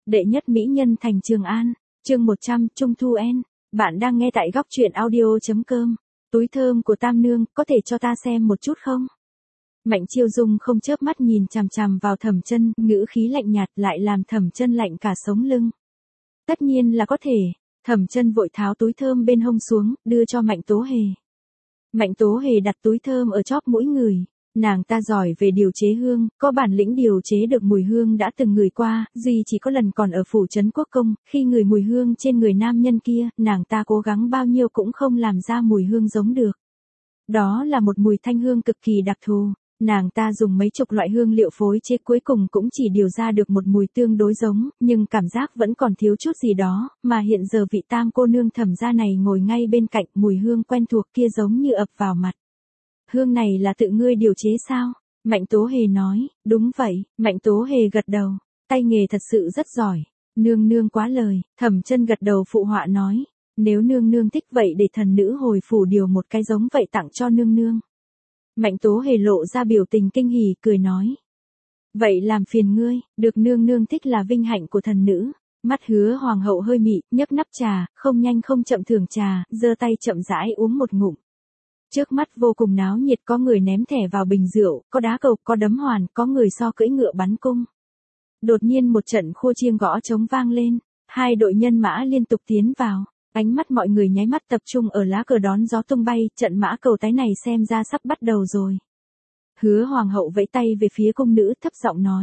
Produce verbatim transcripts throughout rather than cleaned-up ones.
Đệ nhất mỹ nhân thành Trường An, chương một trăm, Trung Thu En. Bạn đang nghe tại góc truyện audio.com. Túi thơm của Tam Nương, có thể cho ta xem một chút không? Mạnh Chiêu Dung không chớp mắt nhìn chằm chằm vào Thẩm Chân, ngữ khí lạnh nhạt lại làm Thẩm Chân lạnh cả sống lưng. Tất nhiên là có thể. Thẩm Chân vội tháo túi thơm bên hông xuống, đưa cho Mạnh Tố Hề. Mạnh Tố Hề đặt túi thơm ở chóp mũi người. Nàng ta giỏi về điều chế hương, có bản lĩnh điều chế được mùi hương đã từng ngửi qua, duy chỉ có lần còn ở phủ trấn Quốc Công, khi ngửi mùi hương trên người nam nhân kia, nàng ta cố gắng bao nhiêu cũng không làm ra mùi hương giống được. Đó là một mùi thanh hương cực kỳ đặc thù, nàng ta dùng mấy chục loại hương liệu phối chế cuối cùng cũng chỉ điều ra được một mùi tương đối giống, nhưng cảm giác vẫn còn thiếu chút gì đó, mà hiện giờ vị Tam cô nương Thẩm gia này ngồi ngay bên cạnh, mùi hương quen thuộc kia giống như ập vào mặt. Hương này là tự ngươi điều chế sao? Mạnh Tố Hề nói, đúng vậy. Mạnh Tố Hề gật đầu, tay nghề thật sự rất giỏi. Nương nương quá lời. Thẩm Chân gật đầu phụ họa nói, nếu nương nương thích vậy để thần nữ hồi phủ điều một cái giống vậy tặng cho nương nương. Mạnh Tố Hề lộ ra biểu tình kinh hỉ, cười nói, vậy làm phiền ngươi, được nương nương thích là vinh hạnh của thần nữ. Mắt Hứa hoàng hậu hơi mị, nhấc nắp trà, không nhanh không chậm thưởng trà, giơ tay chậm rãi uống một ngụm. Trước mắt vô cùng náo nhiệt, có người ném thẻ vào bình rượu, có đá cầu, có đấm hoàn, có người so cưỡi ngựa bắn cung. Đột nhiên một trận khua chiêng gõ trống vang lên, hai đội nhân mã liên tục tiến vào, ánh mắt mọi người nháy mắt tập trung ở lá cờ đón gió tung bay, trận mã cầu tái này xem ra sắp bắt đầu rồi. Hứa hoàng hậu vẫy tay về phía cung nữ thấp giọng nói,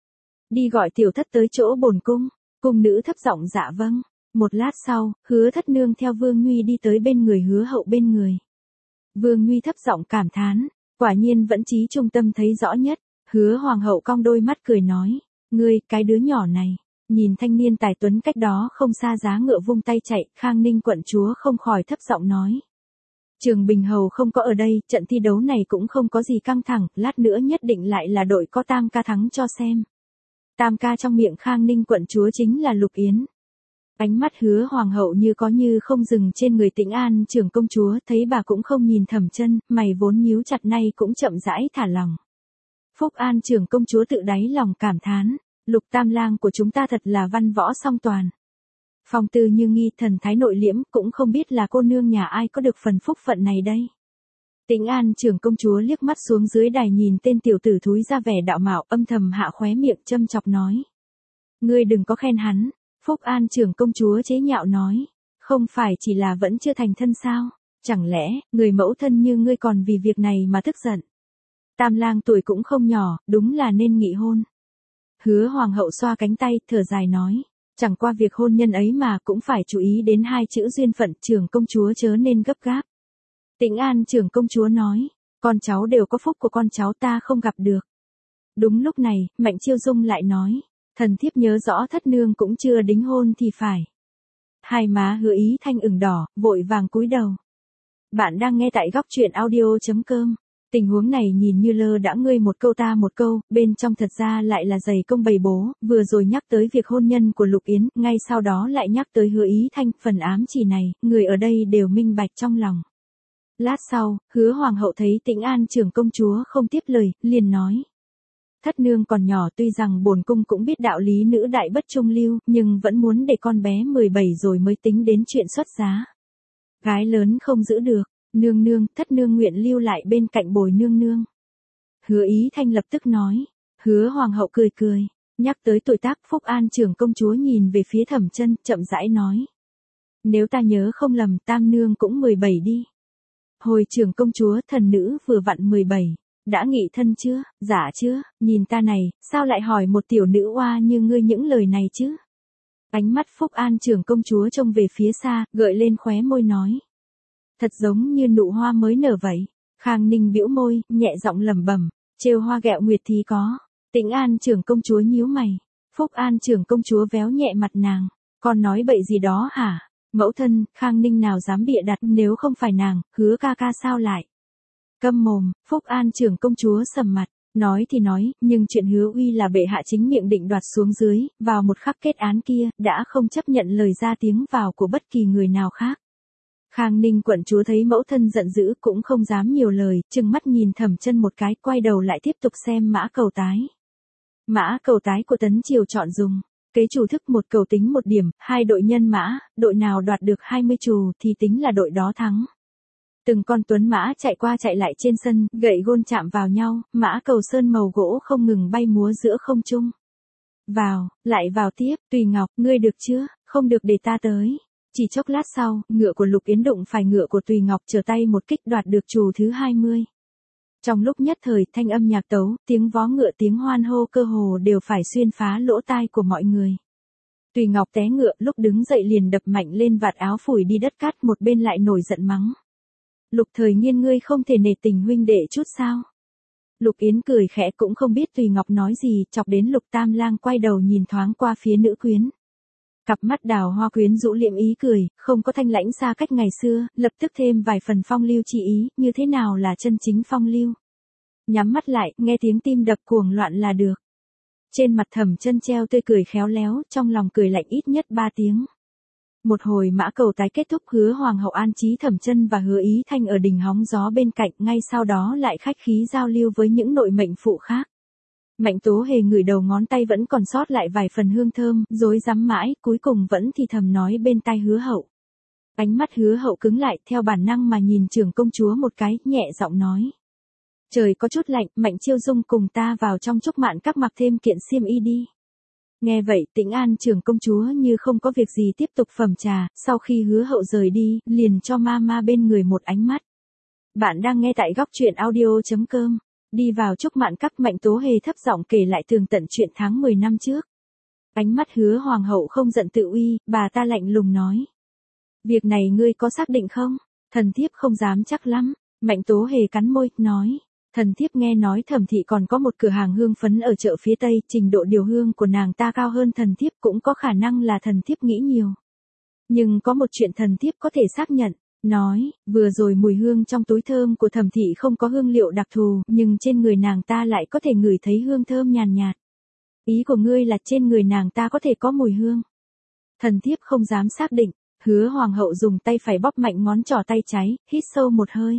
đi gọi tiểu thất tới chỗ bổn cung. Cung nữ thấp giọng dạ vâng. Một lát sau, Hứa thất nương theo Vương Nguy đi tới bên người Hứa hậu bên người. Vương Nguy thấp giọng cảm thán, quả nhiên vẫn trí trung tâm thấy rõ nhất. Hứa hoàng hậu cong đôi mắt cười nói, ngươi, cái đứa nhỏ này. Nhìn thanh niên tài tuấn cách đó không xa giá ngựa vung tay chạy, Khang Ninh quận chúa không khỏi thấp giọng nói. Trường Bình Hầu không có ở đây, trận thi đấu này cũng không có gì căng thẳng, lát nữa nhất định lại là đội có Tam ca thắng cho xem. Tam ca trong miệng Khang Ninh quận chúa chính là Lục Yến. Ánh mắt Hứa hoàng hậu như có như không dừng trên người Tĩnh An trưởng công chúa, thấy bà cũng không nhìn Thẩm Chân, mày vốn nhíu chặt nay cũng chậm rãi thả lòng. Phúc An trưởng công chúa tự đáy lòng cảm thán, Lục tam lang của chúng ta thật là văn võ song toàn. Phong tư như nghi, thần thái nội liễm, cũng không biết là cô nương nhà ai có được phần phúc phận này đây. Tĩnh An trưởng công chúa liếc mắt xuống dưới đài nhìn tên tiểu tử thúi ra vẻ đạo mạo, âm thầm hạ khóe miệng châm chọc nói. Ngươi đừng có khen hắn. Phúc An trưởng công chúa chế nhạo nói, không phải chỉ là vẫn chưa thành thân sao, chẳng lẽ, người mẫu thân như ngươi còn vì việc này mà tức giận. Tam lang tuổi cũng không nhỏ, đúng là nên nghị hôn. Hứa hoàng hậu xoa cánh tay, thở dài nói, chẳng qua việc hôn nhân ấy mà cũng phải chú ý đến hai chữ duyên phận, trưởng công chúa chớ nên gấp gáp. Tĩnh An trưởng công chúa nói, con cháu đều có phúc của con cháu ta không gặp được. Đúng lúc này, Mạnh Chiêu Dung lại nói, thần thiếp nhớ rõ thất nương cũng chưa đính hôn thì phải. Hai má Hứa Ý Thanh ửng đỏ, vội vàng cúi đầu. Bạn đang nghe tại góc truyện audio.com. Tình huống này nhìn như lơ đãng, ngươi một câu ta một câu, bên trong thật ra lại là dày công bày bố, vừa rồi nhắc tới việc hôn nhân của Lục Yến, ngay sau đó lại nhắc tới Hứa Ý Thanh, phần ám chỉ này, người ở đây đều minh bạch trong lòng. Lát sau, Hứa hoàng hậu thấy Tĩnh An trưởng công chúa không tiếp lời, liền nói. Thất nương còn nhỏ, tuy rằng bổn cung cũng biết đạo lý nữ đại bất trung lưu, nhưng vẫn muốn để con bé mười bảy rồi mới tính đến chuyện xuất giá. Gái lớn không giữ được, nương nương, thất nương nguyện lưu lại bên cạnh bồi nương nương. Hứa Ý Thanh lập tức nói. Hứa hoàng hậu cười cười, nhắc tới tuổi tác, Phúc An trưởng công chúa nhìn về phía Thẩm Chân, chậm rãi nói. Nếu ta nhớ không lầm, tam nương cũng mười bảy đi. Hồi trưởng công chúa, thần nữ vừa vặn mười bảy. Đã nghị thân chưa, dạ chưa, nhìn ta này, sao lại hỏi một tiểu nữ oa như ngươi những lời này chứ? Ánh mắt Phúc An trưởng công chúa trông về phía xa, gợi lên khóe môi nói. Thật giống như nụ hoa mới nở vậy. Khang Ninh bĩu môi, nhẹ giọng lẩm bẩm, trêu hoa ghẹo nguyệt thì có. Tĩnh An trưởng công chúa nhíu mày. Phúc An trưởng công chúa véo nhẹ mặt nàng. Con nói bậy gì đó hả? Mẫu thân, Khang Ninh nào dám bịa đặt, nếu không phải nàng, Hứa ca ca sao lại? Câm mồm, Phúc An trưởng công chúa sầm mặt, nói thì nói, nhưng chuyện Hứa Uy là bệ hạ chính miệng định đoạt xuống dưới, vào một khắc kết án kia, đã không chấp nhận lời ra tiếng vào của bất kỳ người nào khác. Khang Ninh quận chúa thấy mẫu thân giận dữ cũng không dám nhiều lời, trừng mắt nhìn Thẩm Chân một cái, quay đầu lại tiếp tục xem mã cầu tái. Mã cầu tái của Tấn Triều chọn dùng. Kế chủ thức một cầu tính một điểm, hai đội nhân mã, đội nào đoạt được hai mươi trù thì tính là đội đó thắng. Từng con tuấn mã chạy qua chạy lại trên sân, gậy gôn chạm vào nhau, mã cầu sơn màu gỗ không ngừng bay múa giữa không trung. Vào, lại vào tiếp, Tùy Ngọc, ngươi được chưa, không được để ta tới. Chỉ chốc lát sau, ngựa của Lục Yến đụng phải ngựa của Tùy Ngọc trở tay một kích đoạt được trù thứ hai mươi. Trong lúc nhất thời, thanh âm nhạc tấu, tiếng vó ngựa tiếng hoan hô cơ hồ đều phải xuyên phá lỗ tai của mọi người. Tùy Ngọc té ngựa, lúc đứng dậy liền đập mạnh lên vạt áo phủi đi đất cát, một bên lại nổi giận mắng. Lục Thời Nghiên, ngươi không thể nể tình huynh đệ chút sao? Lục Yến cười khẽ, cũng không biết Tùy Ngọc nói gì, chọc đến Lục Tam Lang quay đầu nhìn thoáng qua phía nữ quyến. Cặp mắt đào hoa quyến rũ liệm ý cười, không có thanh lãnh xa cách ngày xưa, lập tức thêm vài phần phong lưu chi ý, như thế nào là chân chính phong lưu. Nhắm mắt lại, nghe tiếng tim đập cuồng loạn là được. Trên mặt Thẩm Chân treo tươi cười khéo léo, trong lòng cười lạnh ít nhất ba tiếng. Một hồi mã cầu tái kết thúc, Hứa Hoàng hậu an trí Thẩm Chân và Hứa Ý Thanh ở đình hóng gió bên cạnh, ngay sau đó lại khách khí giao lưu với những nội mệnh phụ khác. Mạnh Tố Hề ngửi đầu ngón tay vẫn còn sót lại vài phần hương thơm, rối rắm mãi, cuối cùng vẫn thì thầm nói bên tai Hứa hậu. Ánh mắt Hứa hậu cứng lại, theo bản năng mà nhìn trưởng công chúa một cái, nhẹ giọng nói. Trời có chút lạnh, Mạnh Chiêu Dung cùng ta vào trong Trúc Mạn Các mặc thêm kiện xiêm y đi. Nghe vậy, Tĩnh An trưởng công chúa như không có việc gì tiếp tục phẩm trà, sau khi Hứa hậu rời đi, liền cho ma ma bên người một ánh mắt. Bạn đang nghe tại góc truyện audio chấm com. Đi vào Trúc Mạn Các, Mạnh Tố Hề thấp giọng kể lại tường tận chuyện tháng mười năm trước. Ánh mắt Hứa Hoàng hậu không giận tự uy, bà ta lạnh lùng nói. Việc này ngươi có xác định không? Thần thiếp không dám chắc lắm. Mạnh Tố Hề cắn môi, nói. Thần thiếp nghe nói Thẩm thị còn có một cửa hàng hương phấn ở chợ phía Tây, trình độ điều hương của nàng ta cao hơn thần thiếp, cũng có khả năng là thần thiếp nghĩ nhiều. Nhưng có một chuyện thần thiếp có thể xác nhận. Nói, vừa rồi mùi hương trong túi thơm của Thẩm thị không có hương liệu đặc thù, nhưng trên người nàng ta lại có thể ngửi thấy hương thơm nhàn nhạt. Ý của ngươi là trên người nàng ta có thể có mùi hương. Thần thiếp không dám xác định. Hứa Hoàng hậu dùng tay phải bóp mạnh ngón trỏ tay trái, hít sâu một hơi.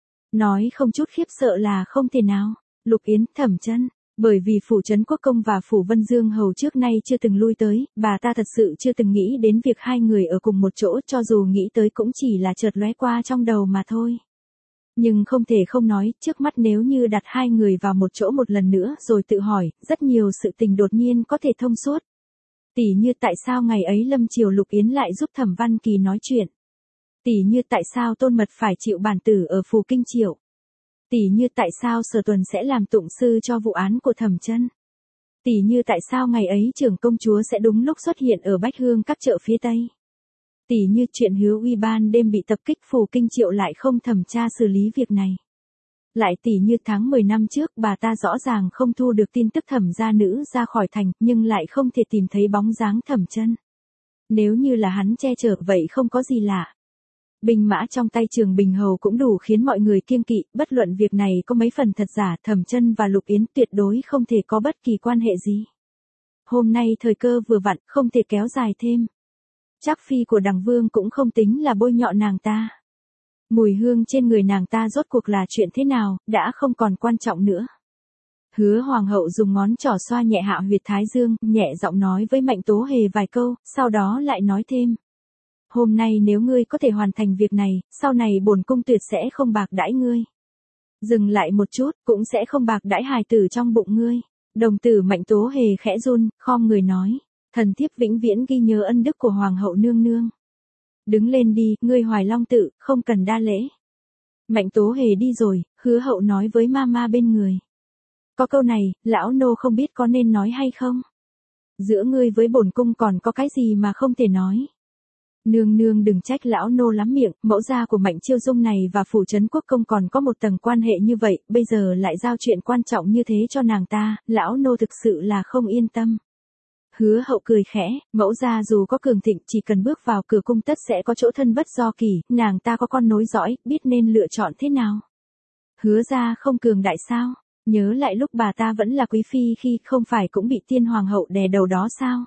Nói không chút khiếp sợ là không thể nào. Lục Yến, Thẩm Chân. Bởi vì phủ Trấn Quốc Công và phủ Vân Dương Hầu trước nay chưa từng lui tới, bà ta thật sự chưa từng nghĩ đến việc hai người ở cùng một chỗ, cho dù nghĩ tới cũng chỉ là chợt lóe qua trong đầu mà thôi. Nhưng không thể không nói, trước mắt nếu như đặt hai người vào một chỗ một lần nữa rồi tự hỏi, rất nhiều sự tình đột nhiên có thể thông suốt. Tỉ như tại sao ngày ấy Lâm Triều Lục Yến lại giúp Thẩm Văn Kỳ nói chuyện. Tỉ như tại sao Tôn Mật phải chịu bản tử ở phủ Kinh Triệu. Tỉ như tại sao Sở Tuần sẽ làm tụng sư cho vụ án của Thẩm Chân. Tỉ như tại sao ngày ấy trưởng công chúa sẽ đúng lúc xuất hiện ở Bách Hương các chợ phía Tây. Tỉ như chuyện Hứa Uy ban đêm bị tập kích, phủ Kinh Triệu lại không thẩm tra xử lý việc này. Lại tỉ như tháng mười năm trước bà ta rõ ràng không thu được tin tức Thẩm gia nữ ra khỏi thành, nhưng lại không thể tìm thấy bóng dáng Thẩm Chân. Nếu như là hắn che chở vậy không có gì lạ. Binh mã trong tay Trường Bình Hầu cũng đủ khiến mọi người kiêng kỵ, bất luận việc này có mấy phần thật giả, Thẩm Chân và Lục Yến tuyệt đối không thể có bất kỳ quan hệ gì. Hôm nay thời cơ vừa vặn, không thể kéo dài thêm. Trác phi của Đằng Vương cũng không tính là bôi nhọ nàng ta. Mùi hương trên người nàng ta rốt cuộc là chuyện thế nào, đã không còn quan trọng nữa. Hứa Hoàng hậu dùng ngón trỏ xoa nhẹ hạ huyệt thái dương, nhẹ giọng nói với Mạnh Tố Hề vài câu, sau đó lại nói thêm. Hôm nay nếu ngươi có thể hoàn thành việc này, sau này bổn cung tuyệt sẽ không bạc đãi ngươi. Dừng lại một chút, cũng sẽ không bạc đãi hài tử trong bụng ngươi. Đồng tử Mạnh Tố Hề khẽ run, khom người nói. Thần thiếp vĩnh viễn ghi nhớ ân đức của Hoàng hậu nương nương. Đứng lên đi, ngươi Hoài Long tự, không cần đa lễ. Mạnh Tố Hề đi rồi, Hứa hậu nói với mama bên người. Có câu này, lão nô không biết có nên nói hay không. Giữa ngươi với bổn cung còn có cái gì mà không thể nói. Nương nương đừng trách lão nô lắm miệng, mẫu gia của Mạnh Chiêu Dung này và phủ Trấn Quốc Công còn có một tầng quan hệ như vậy, bây giờ lại giao chuyện quan trọng như thế cho nàng ta, lão nô thực sự là không yên tâm. Hứa hậu cười khẽ, mẫu gia dù có cường thịnh chỉ cần bước vào cửa cung tất sẽ có chỗ thân bất do kỳ, nàng ta có con nối dõi, biết nên lựa chọn thế nào. Hứa gia không cường đại sao, nhớ lại lúc bà ta vẫn là quý phi khi không phải cũng bị tiên hoàng hậu đè đầu đó sao.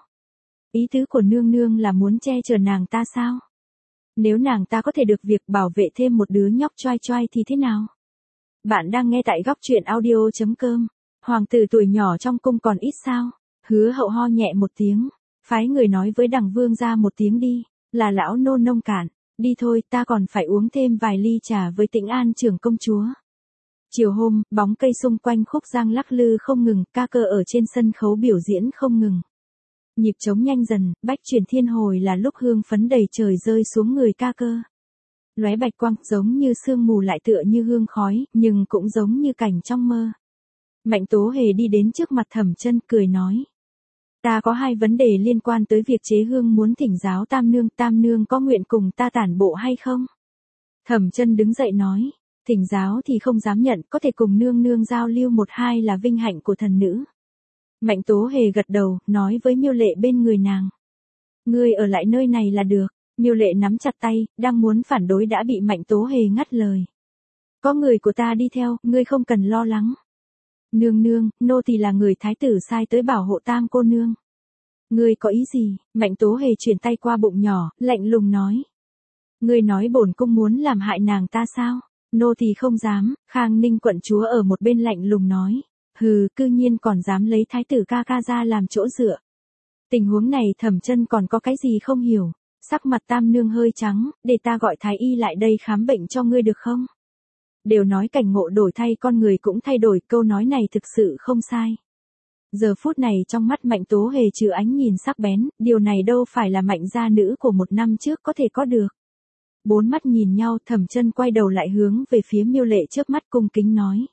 Ý tứ của nương nương là muốn che chở nàng ta sao? Nếu nàng ta có thể được việc bảo vệ thêm một đứa nhóc choai choai thì thế nào? Bạn đang nghe tại góc truyện audio chấm com. Hoàng tử tuổi nhỏ trong cung còn ít sao? Hứa hậu ho nhẹ một tiếng. phái người nói với đằng vương ra một tiếng đi, là lão nô nông cạn, đi thôi, ta còn phải uống thêm vài ly trà với Tĩnh An trưởng công chúa. Chiều hôm, bóng cây xung quanh khúc giang lắc lư không ngừng, ca cơ ở trên sân khấu biểu diễn không ngừng. Nhịp trống nhanh dần, bách truyền thiên hồi là lúc hương phấn đầy trời rơi xuống người ca cơ. Lóe bạch quang, giống như sương mù lại tựa như hương khói, nhưng cũng giống như cảnh trong mơ. Mạnh Tố Hề đi đến trước mặt Thẩm Chân cười nói. Ta có hai vấn đề liên quan tới việc chế hương muốn thỉnh giáo Tam Nương, Tam Nương có nguyện cùng ta tản bộ hay không? Thẩm Chân đứng dậy nói, thỉnh giáo thì không dám nhận, có thể cùng Nương Nương giao lưu một hai là vinh hạnh của thần nữ. Mạnh Tố Hề gật đầu, nói với Miêu Lệ bên người nàng. Ngươi ở lại nơi này là được. Miêu Lệ nắm chặt tay, đang muốn phản đối đã bị Mạnh Tố Hề ngắt lời. Có người của ta đi theo, ngươi không cần lo lắng. Nương nương, nô tỳ là người thái tử sai tới bảo hộ Tam cô nương. Ngươi có ý gì? Mạnh Tố Hề chuyển tay qua bụng nhỏ, lạnh lùng nói. Ngươi nói bổn cung muốn làm hại nàng ta sao? Nô tỳ không dám. Khang Ninh quận chúa ở một bên lạnh lùng nói. Hừ, cư nhiên còn dám lấy thái tử ca ca ra làm chỗ dựa. Tình huống này Thẩm Chân còn có cái gì không hiểu. Sắc mặt Tam Nương hơi trắng, để ta gọi thái y lại đây khám bệnh cho ngươi được không? Đều nói cảnh ngộ đổi thay con người cũng thay đổi, câu nói này thực sự không sai. Giờ phút này trong mắt Mạnh Tố Hề trừ ánh nhìn sắc bén, điều này đâu phải là Mạnh gia nữ của một năm trước có thể có được. Bốn mắt nhìn nhau, Thẩm Chân quay đầu lại hướng về phía Miêu Lệ chớp mắt cung kính nói.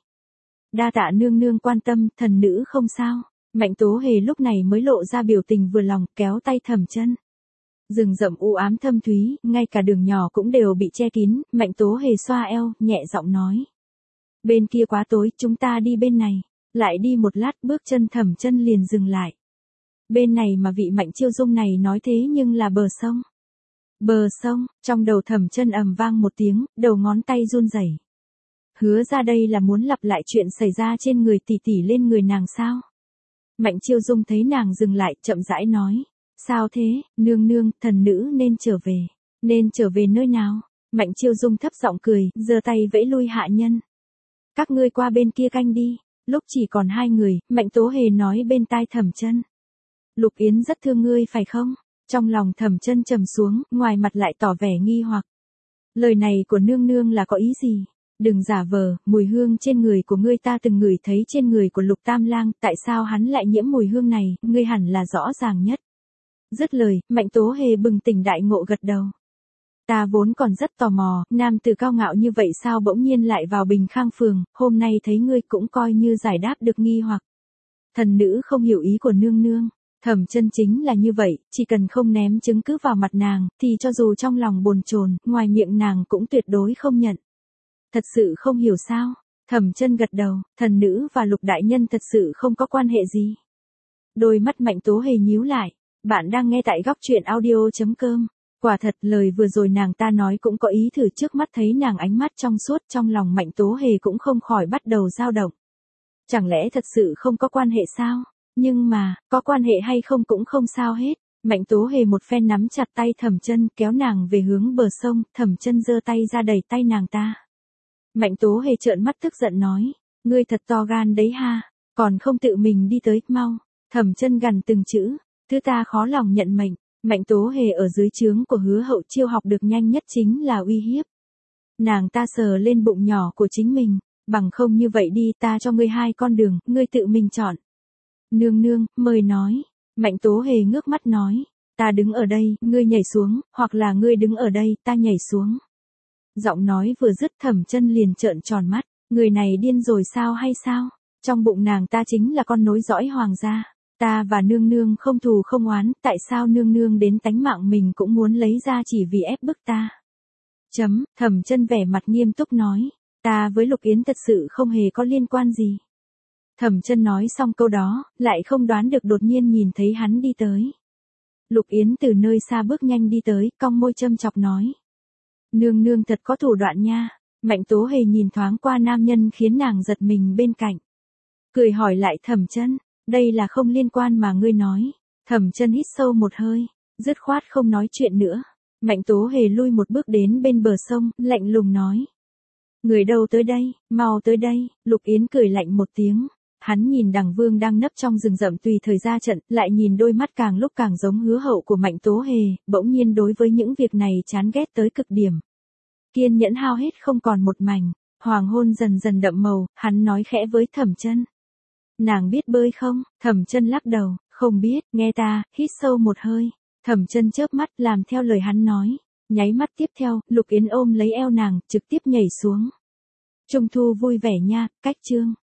Đa tạ nương nương quan tâm, thần nữ không sao. Mạnh Tố Hề lúc này mới lộ ra biểu tình vừa lòng, kéo tay Thẩm Chân. Rừng rậm u ám thâm thúy, ngay cả đường nhỏ cũng đều bị che kín, Mạnh Tố Hề xoa eo, nhẹ giọng nói. Bên kia quá tối, chúng ta đi bên này. Lại đi một lát, bước chân Thẩm Chân liền dừng lại. Bên này mà vị Mạnh Chiêu Dung này nói thế nhưng là bờ sông. Bờ sông, trong đầu Thẩm Chân ầm vang một tiếng, đầu ngón tay run rẩy. Hứa ra đây là muốn lặp lại chuyện xảy ra trên người tỷ tỷ lên người nàng sao? Mạnh Chiêu Dung thấy nàng dừng lại, chậm rãi nói. Sao thế, nương nương, thần nữ nên trở về. Nên trở về nơi nào? Mạnh Chiêu Dung thấp giọng cười, giơ tay vẫy lui hạ nhân. Các ngươi qua bên kia canh đi. Lúc chỉ còn hai người, Mạnh Tố Hề nói bên tai Thẩm Chân. Lục Yến rất thương ngươi phải không? Trong lòng Thẩm Chân trầm xuống, ngoài mặt lại tỏ vẻ nghi hoặc. Lời này của nương nương là có ý gì? Đừng giả vờ, mùi hương trên người của ngươi ta từng ngửi thấy trên người của Lục Tam Lang, tại sao hắn lại nhiễm mùi hương này, ngươi hẳn là rõ ràng nhất. Dứt lời, Mạnh Tố Hề bừng tỉnh đại ngộ gật đầu. Ta vốn còn rất tò mò, nam tử cao ngạo như vậy sao bỗng nhiên lại vào Bình Khang phường, hôm nay thấy ngươi cũng coi như giải đáp được nghi hoặc. Thần nữ không hiểu ý của nương nương. Thẩm Chân chính là như vậy, chỉ cần không ném chứng cứ vào mặt nàng, thì cho dù trong lòng bồn chồn, ngoài miệng nàng cũng tuyệt đối không nhận. Thật sự không hiểu sao? Thẩm Chân gật đầu, thần nữ và Lục đại nhân thật sự không có quan hệ gì. Đôi mắt Mạnh Tố Hề nhíu lại. Bạn đang nghe tại góc truyện audio chấm com. Quả thật lời vừa rồi nàng ta nói cũng có ý thử, trước mắt thấy nàng ánh mắt trong suốt, trong lòng Mạnh Tố Hề cũng không khỏi bắt đầu dao động. Chẳng lẽ thật sự không có quan hệ sao? Nhưng mà, có quan hệ hay không cũng không sao hết. Mạnh Tố Hề một phen nắm chặt tay Thẩm Chân, kéo nàng về hướng bờ sông, Thẩm Chân giơ tay ra đẩy tay nàng ta. Mạnh Tố Hề trợn mắt tức giận nói, ngươi thật to gan đấy ha, còn không tự mình đi tới, mau. Thẩm Chân gằn từng chữ, thứ ta khó lòng nhận mệnh. Mạnh Tố Hề ở dưới trướng của Hứa Hậu Chiêu học được nhanh nhất chính là uy hiếp. Nàng ta sờ lên bụng nhỏ của chính mình, bằng không như vậy đi, ta cho ngươi hai con đường, ngươi tự mình chọn. Nương nương, mời nói. Mạnh Tố Hề ngước mắt nói, ta đứng ở đây, ngươi nhảy xuống, hoặc là ngươi đứng ở đây, ta nhảy xuống. Giọng nói vừa dứt, Thẩm Chân liền trợn tròn mắt, người này điên rồi sao hay sao? Trong bụng nàng ta chính là con nối dõi hoàng gia. Ta và nương nương không thù không oán, tại sao nương nương đến tánh mạng mình cũng muốn lấy ra chỉ vì ép bức ta? Chấm, Thẩm Chân vẻ mặt nghiêm túc nói, ta với Lục Yến thật sự không hề có liên quan gì. Thẩm Chân nói xong câu đó, lại không đoán được đột nhiên nhìn thấy hắn đi tới. Lục Yến từ nơi xa bước nhanh đi tới, cong môi châm chọc nói. Nương nương thật có thủ đoạn nha. Mạnh Tố Hề nhìn thoáng qua nam nhân khiến nàng giật mình bên cạnh. Cười hỏi lại Thẩm Chân, đây là không liên quan mà ngươi nói. Thẩm Chân hít sâu một hơi, dứt khoát không nói chuyện nữa. Mạnh Tố Hề lui một bước đến bên bờ sông, lạnh lùng nói. Người đâu tới đây, mau tới đây. Lục Yến cười lạnh một tiếng. Hắn nhìn Đằng Vương đang nấp trong rừng rậm tùy thời ra trận, lại nhìn đôi mắt càng lúc càng giống Hứa Hậu của Mạnh Tố Hề, bỗng nhiên đối với những việc này chán ghét tới cực điểm. Kiên nhẫn hao hết không còn một mảnh, hoàng hôn dần dần đậm màu, hắn nói khẽ với Thẩm Chân. Nàng biết bơi không? Thẩm Chân lắc đầu, không biết, nghe ta, hít sâu một hơi. Thẩm Chân chớp mắt làm theo lời hắn nói, nháy mắt tiếp theo, Lục Yến ôm lấy eo nàng, trực tiếp nhảy xuống. Trung thu vui vẻ nha, cách chương.